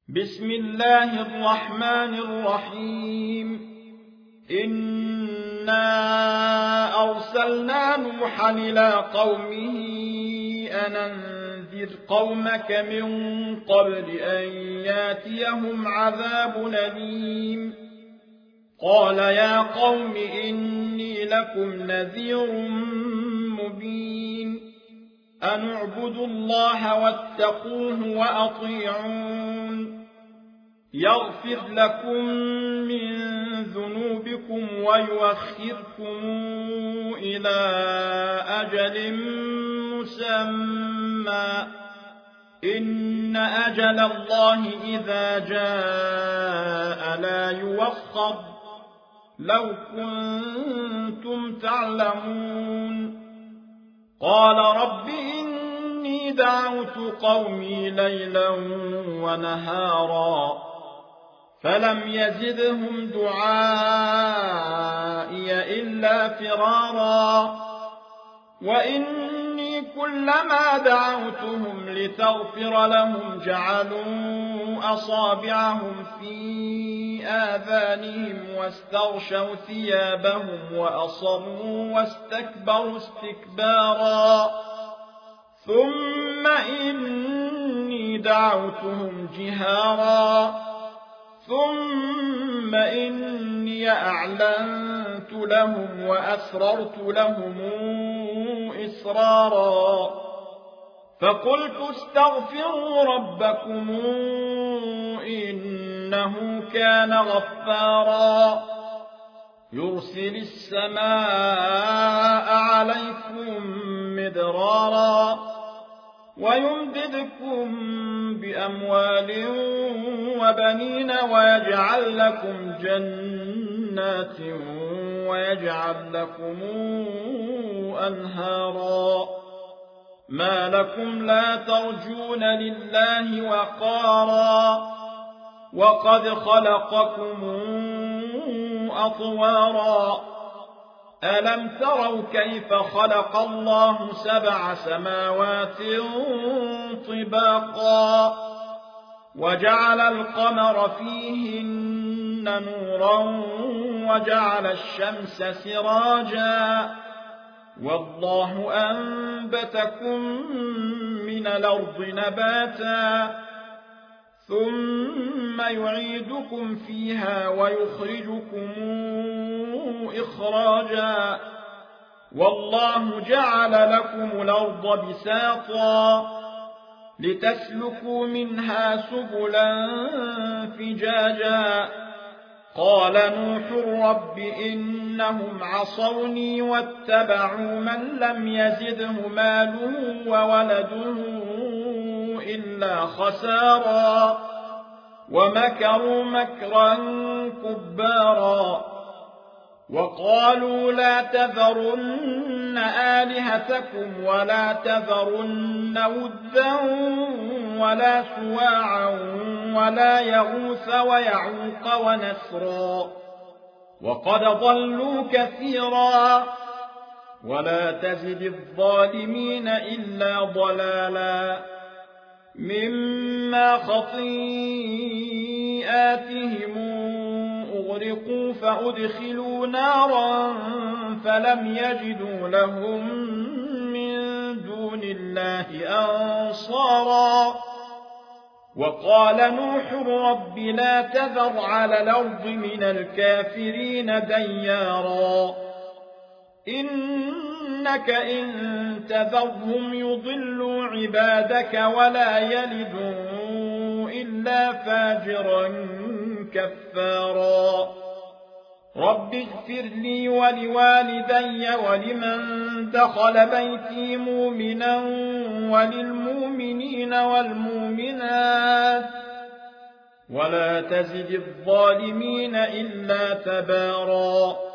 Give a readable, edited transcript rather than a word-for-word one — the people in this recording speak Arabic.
بسم الله الرحمن الرحيم إنا أرسلنا نوحا إلى قومه أن أنذر قومك من قبل أن ياتيهم عذاب أليم قال يا قوم إني لكم نذير مبين أن اعبدوا الله واتقوه وأطيعون يغفر لكم من ذنوبكم ويؤخركم إلى أجل مسمى إن أجل الله إذا جاء لا يوخر لو كنتم تعلمون قال رب إني دعوت قومي ليلا ونهارا فلم يزدهم دعائي إلا فرارا وإني كلما دعوتهم لتغفر لهم جعلوا أصابعهم في آذانهم واستغشوا ثيابهم وأصروا واستكبروا استكبارا ثم إني دعوتهم جهارا ثم إني أعلنت لهم وأسررت لهم إسرارا فقلت استغفروا ربكم إنه كان غفارا يرسل السماء عليكم مدرارا ويمددكم بأموال وبنين ويجعل لكم جنات ويجعل لكم أنهارا ما لكم لا ترجون لله وقارا وقد خلقكم أطوارا ألم تروا كيف خلق الله 7 سماوات طباقا وجعل القمر فيهن نورا وجعل الشمس سراجا والله أنبتكم من الأرض نباتا ثم يعيدكم فيها ويخرجكم إخراجا والله جعل لكم الأرض بساطا لتسلكوا منها سبلا فجاجا قال نوح رب إنهم عصوني واتبعوا من لم يزده ماله وولده إلا خسارا ومكروا مكرا كبارا وقالوا لا تذرن آلهتكم ولا تذرن ودا ولا سواعا ولا يغوث ويعوق ونسرا وقد ضلوا كثيرا ولا تزد الظالمين إلا ضلالا مما خطيئاتهم أغرقوا فأدخلوا نارا فلم يجدوا لهم من دون الله أنصارا وقال نوح رب لا تذر على الأرض من الكافرين ديارا إنك إن تذرهم يضلوا عبادك ولا يلدوا إلا فاجرا كفارا رب اغفر لي ولوالدي ولمن دخل بيتي مؤمنا وللمؤمنين والمؤمنات ولا تزد الظالمين إلا تبارا